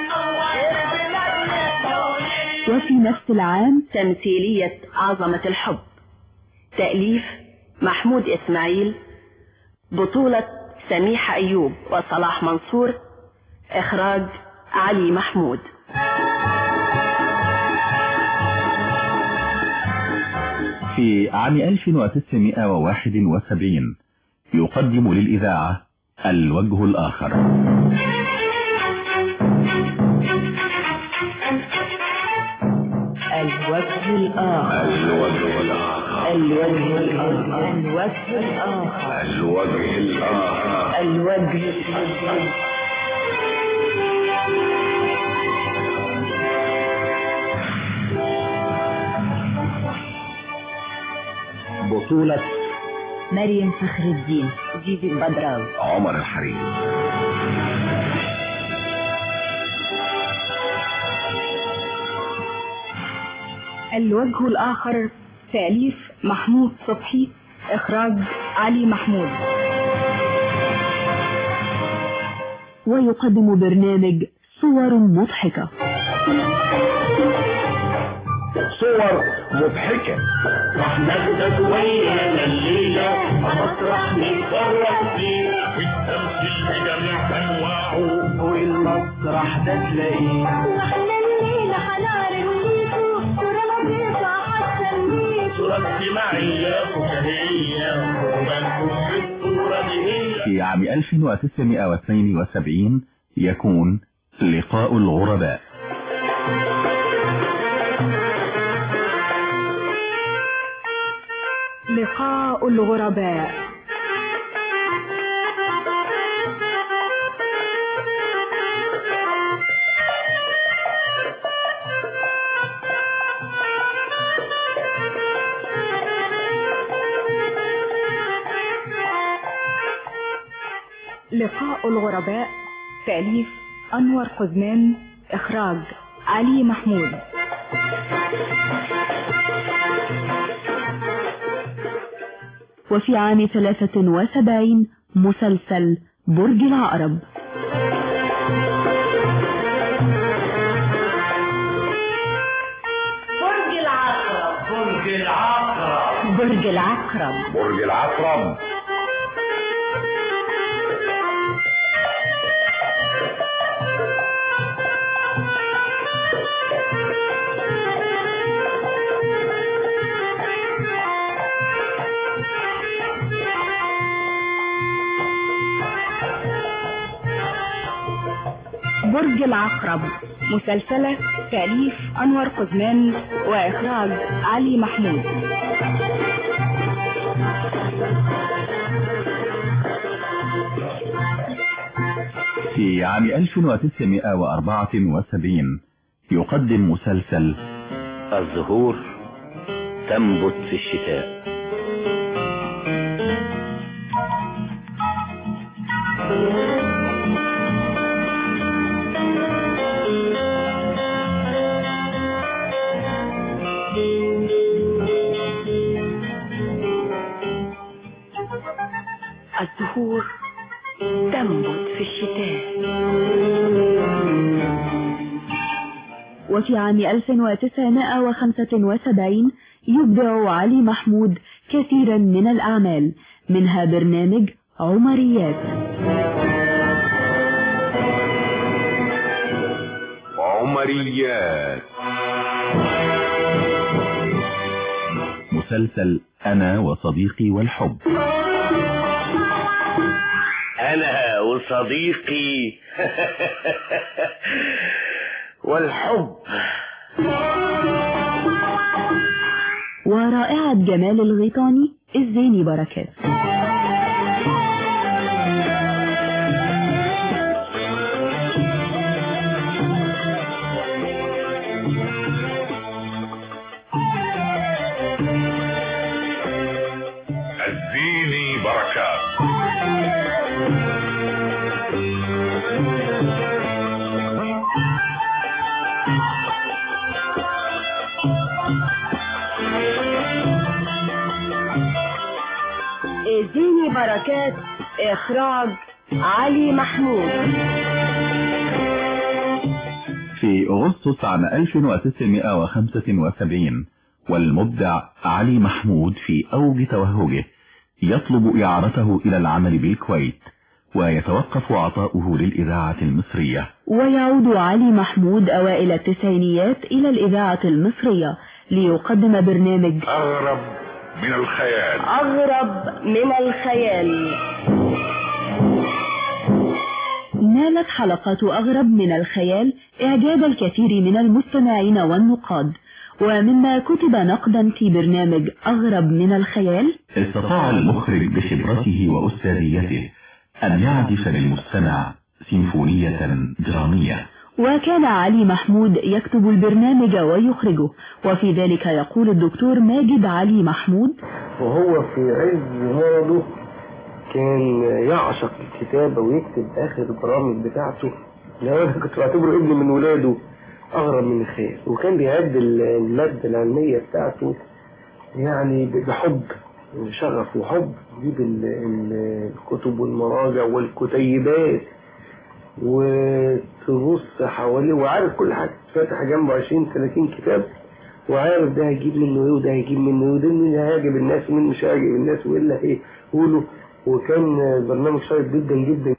وفي نفس العام تمثيلية عظمة الحب، تأليف محمود إسماعيل، بطولة سميحة أيوب وصلاح منصور، إخراج علي محمود. في عام ألف وتسعمائة وواحد وسبعين يقدم للإذاعة الوجه الآخر. الوجه الآخر الوجه الآخر الوجه الآخر الوجه الآخر الوجه الآخر الوجه الآخر. بطولة مريم فخر الدين، جيزي بدراوي، عمر الحريري. الوجه الآخر، تأليف محمود صبحي، إخراج علي محمود. ويقدم برنامج صور مضحكة. صور مضحكة. واحنا ويانا الليلة مسرح نتفرج فيه والتمثيل بجميع انواعه والمسرح ده تلاقيه. واحنا الليلة هنعرض ليكوا صورة لطيفة هتسميكوا صورة اجتماعية فكاهية ومنكم في الصورة دي هي. في عام ألف وتسعمائة واثنين وسبعين يكون لقاء الغرباء. لقاء الغرباء. لقاء الغرباء، تأليف أنور خزمان، إخراج علي محمود. وفي عام ثلاثة وسبعين مسلسل برج العقرب. برج العقرب برج العقرب برج العقرب برج العقرب. برج العقرب، مسلسلة تأليف أنور خزمان وإخراج علي محمود. في عام ألف وتسعمائة وأربعة وسبعين يقدم مسلسل الزهور تنبت في الشتاء. الزهور تنبت في الشتاء. وفي عام ألف وتسعمائة وخمسة وسبعين يبدع علي محمود كثيرا من الأعمال، منها برنامج عمريات. عمريات، مسلسل أنا وصديقي والحب. أنا وصديقي والحب. ورائعة جمال الغيطاني الزيني بركات. الزيني بركات. الزيني بركات، إخراج علي محمود. في أغسطس عام ألف وتسعمائة وخمسة وسبعين والمبدع علي محمود في أوج توهجه يطلب إعارته إلى العمل بالكويت، ويتوقف عطاؤه للإذاعة المصرية. ويعود علي محمود أوائل التسعينيات إلى الإذاعة المصرية ليقدم برنامج أغرب من الخيال. أغرب من الخيال. نالت حلقات أغرب من الخيال إعجاب الكثير من المستمعين والنقاد، ومما كتب نقدا في برنامج أغرب من الخيال: استطاع المخرج بخبرته وأستاذيته أن يعزف للمستمع سيمفونية درامية. وكان علي محمود يكتب البرنامج ويخرجه، وفي ذلك يقول الدكتور ماجد علي محمود: وهو في عز مرضه كان يعشق الكتابة ويكتب آخر البرامج بتاعته اللي أنا كنت بعتبره ابن من ولاده أغرب من الخيال، وكان بيعد المادة العلمية بتاعته يعني بحب شغف وحب، يجيب الكتب والمراجع والكتيبات وتبص حواليه وعارف كل حاجة، فاتح جنبه عشرين ثلاثين كتاب وعارف ده هيجيب منه ايه وده هيجيب منه ايه وده مين هيعجب الناس ومين مش هيعجب الناس وايه اللي هيقولوا. وكان برنامج شيق جدا جدا.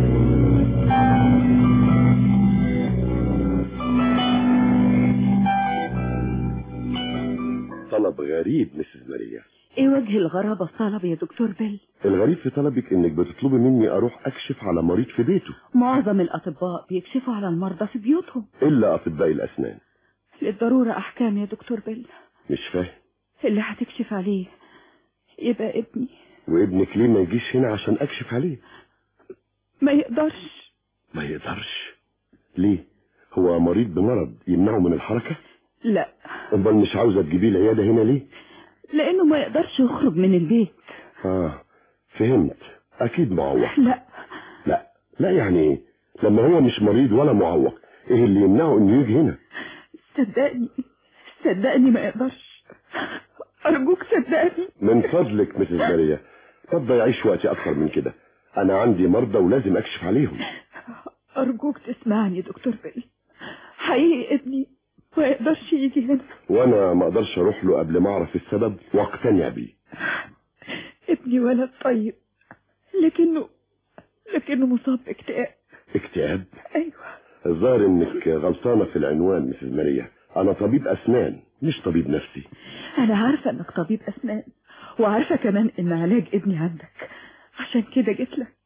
طلب غريب مسز ماريا. ايه وجه الغرابة في طلب يا دكتور بيل؟ الغريب في طلبك انك بتطلبي مني اروح اكشف على مريض في بيته. معظم الاطباء بيكشفوا على المرضى في بيوتهم الا اطباء الاسنان. للضرورة احكام يا دكتور بيل. مش فاهم. اللي هتكشف عليه يبقى ابني. وابنك ليه ما يجيش هنا عشان اكشف عليه؟ ما يقدرش. ما يقدرش ليه؟ هو مريض بمرض يمنعه من الحركة؟ لا. امال مش عاوزة تجيبيه العيادة هنا ليه؟ لانه ما يقدرش يخرج من البيت. اه فهمت. اكيد معوق. لا لا لا يعني ايه؟ لما هو مش مريض ولا معوق ايه اللي يمنعه انه يجي هنا؟ صدقني صدقني ما يقدرش. ارجوك صدقني. من فضلك مسز ماريا ما تضيعيش وقتي اكتر من كده. انا عندي مرضى ولازم اكشف عليهم. ارجوك تسمعني دكتور بيل. حقيقي ابني ما يقدرش يجي هنا. وانا ما اقدرش اروح له قبل ما اعرف السبب واقتنع بيه. ابني ولد طيب لكنه لكنه مصاب باكتئاب. اكتئاب؟ ايوه. الظاهر انك غلطانه في العنوان مسز ماريا. انا طبيب اسنان مش طبيب نفسي. انا عارفه انك طبيب اسنان وعارفه كمان ان علاج ابني عندك عشان كده جيت لك.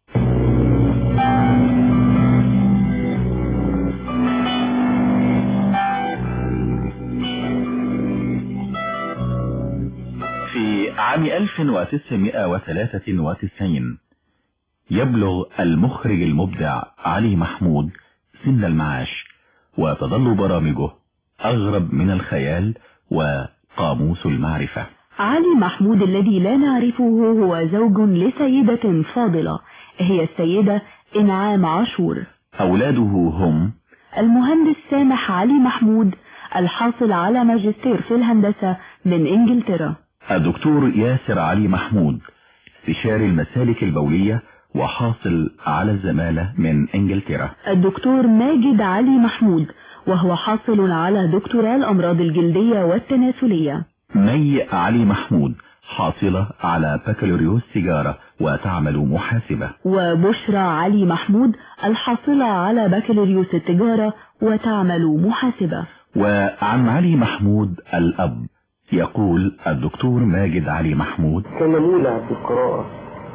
في عام ألف وتسعمائة وثلاثة وتسعين يبلغ المخرج المبدع علي محمود سن المعاش، وتظل برامجه أغرب من الخيال وقاموس المعرفة. علي محمود الذي لا نعرفه هو زوج لسيدة فاضلة، هي السيدة إنعام عاشور. أولاده هم المهندس سامح علي محمود الحاصل على ماجستير في الهندسة من إنجلترا، الدكتور ياسر علي محمود استشاري المسالك البولية وحاصل على الزمالة من إنجلترا، الدكتور ماجد علي محمود وهو حاصل على دكتوراه الأمراض الجلدية والتناسلية، مي علي محمود حاصلة على بكالوريوس تجارة وتعمل محاسبة، وبشرى علي محمود الحاصلة على بكالوريوس التجارة وتعمل محاسبة. وعن علي محمود الأب يقول الدكتور ماجد علي محمود: كان مولع بالقراءة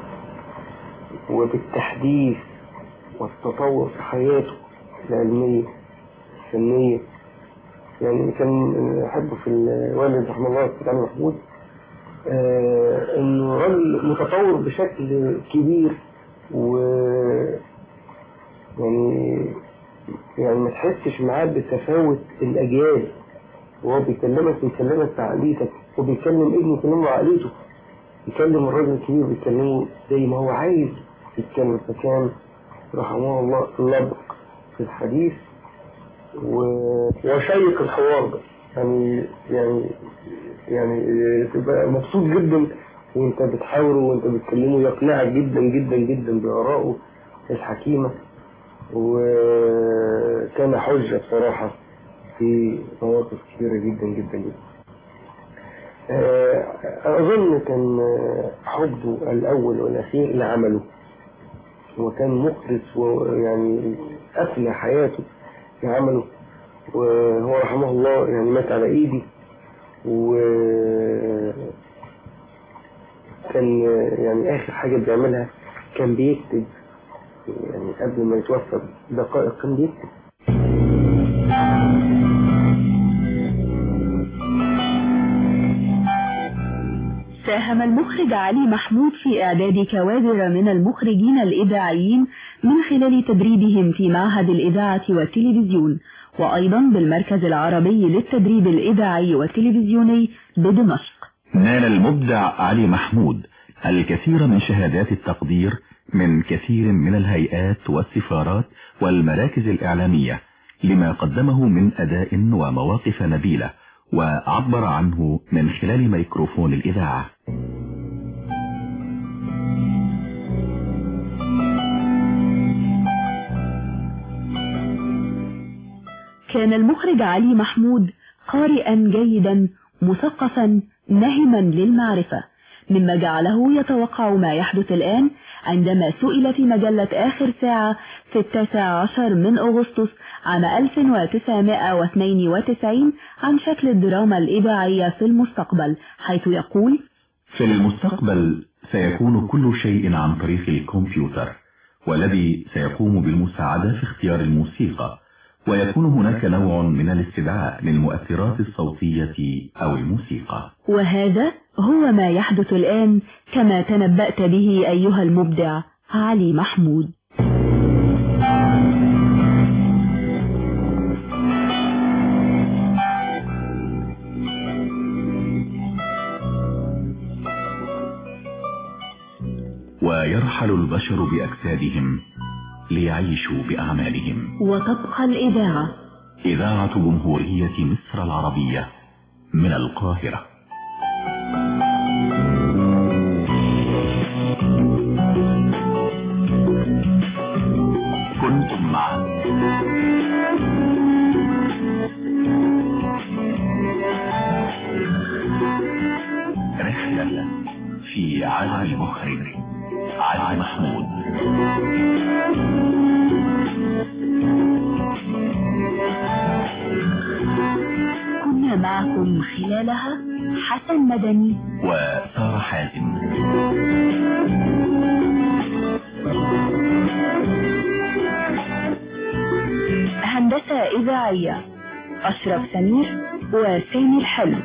وبالتحديث والتطور في حياته العلمية الفنية. يعني كان أحبه في الوالد رحمه الله السيد علي محمود آه إنه راجل متطور بشكل كبير، و يعني يعني ما تحسش معاه بتفاوت الأجيال، وهو بيكلمك بيكلمك بعقليتك، وبيكلم ابنه بيكلمه عقليته، بيكلم الراجل الكبير بيكلمه زي ما هو عايز يتكلم. فكان رحمه الله لبق في الحديث وشيق الحوار ده. يعني يعني يعني تبقى مبسوط جدا وانت بتحاوره وانت بتكلمه، يقنعك جدا جدا جدا بآرائه الحكيمة، وكان حجة بصراحة في مواقف كثيرة جدا جدا جدا. أظن كان حبه الأول والأخير لعمله، وكان مخلص ويعني أفنى حياته في عمله. وهو رحمه الله يعني مات على إيدي، وكان يعني آخر حاجة بيعملها كان بيكتب، يعني قبل ما يتوفى دقائق كان بيكتب. ساهم المخرج علي محمود في إعداد كوادر من المخرجين الإذاعيين من خلال تدريبهم في معهد الإذاعة والتلفزيون، وأيضا بالمركز العربي للتدريب الإذاعي والتلفزيوني بدمشق. نال المبدع علي محمود الكثير من شهادات التقدير من كثير من الهيئات والسفارات والمراكز الإعلامية لما قدمه من أداء ومواقف نبيلة، وعبر عنه من خلال ميكروفون الإذاعة. كان المخرج علي محمود قارئا جيدا مثقفا نهما للمعرفة، مما جعله يتوقع ما يحدث الآن عندما سئل في مجلة آخر ساعة في التاسع عشر من أغسطس عام ألف وتسعمائة واثنين وتسعين عن شكل الدراما الإذاعية في المستقبل، حيث يقول: في المستقبل سيكون كل شيء عن طريق الكمبيوتر، والذي سيقوم بالمساعدة في اختيار الموسيقى، ويكون هناك نوع من الاستدعاء للمؤثرات الصوتية أو الموسيقى. وهذا هو ما يحدث الآن كما تنبأت به أيها المبدع علي محمود. ويرحل البشر بأجسادهم ليعيشوا بأعمالهم، وتبقى الإذاعة إذاعة جمهورية مصر العربية من القاهرة. كنتم مع رحلة في عالم المخرج علي محمود. كنا معكم خلالها حسن مدني وسارة حازم. هندسة إذاعية أشرف سمير وسامي الحلو.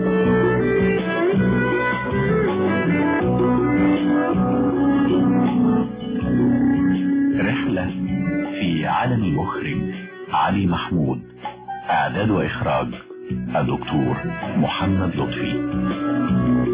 رحلة في عالم المخرج علي محمود. إعداد وإخراج الدكتور محمد لطفي.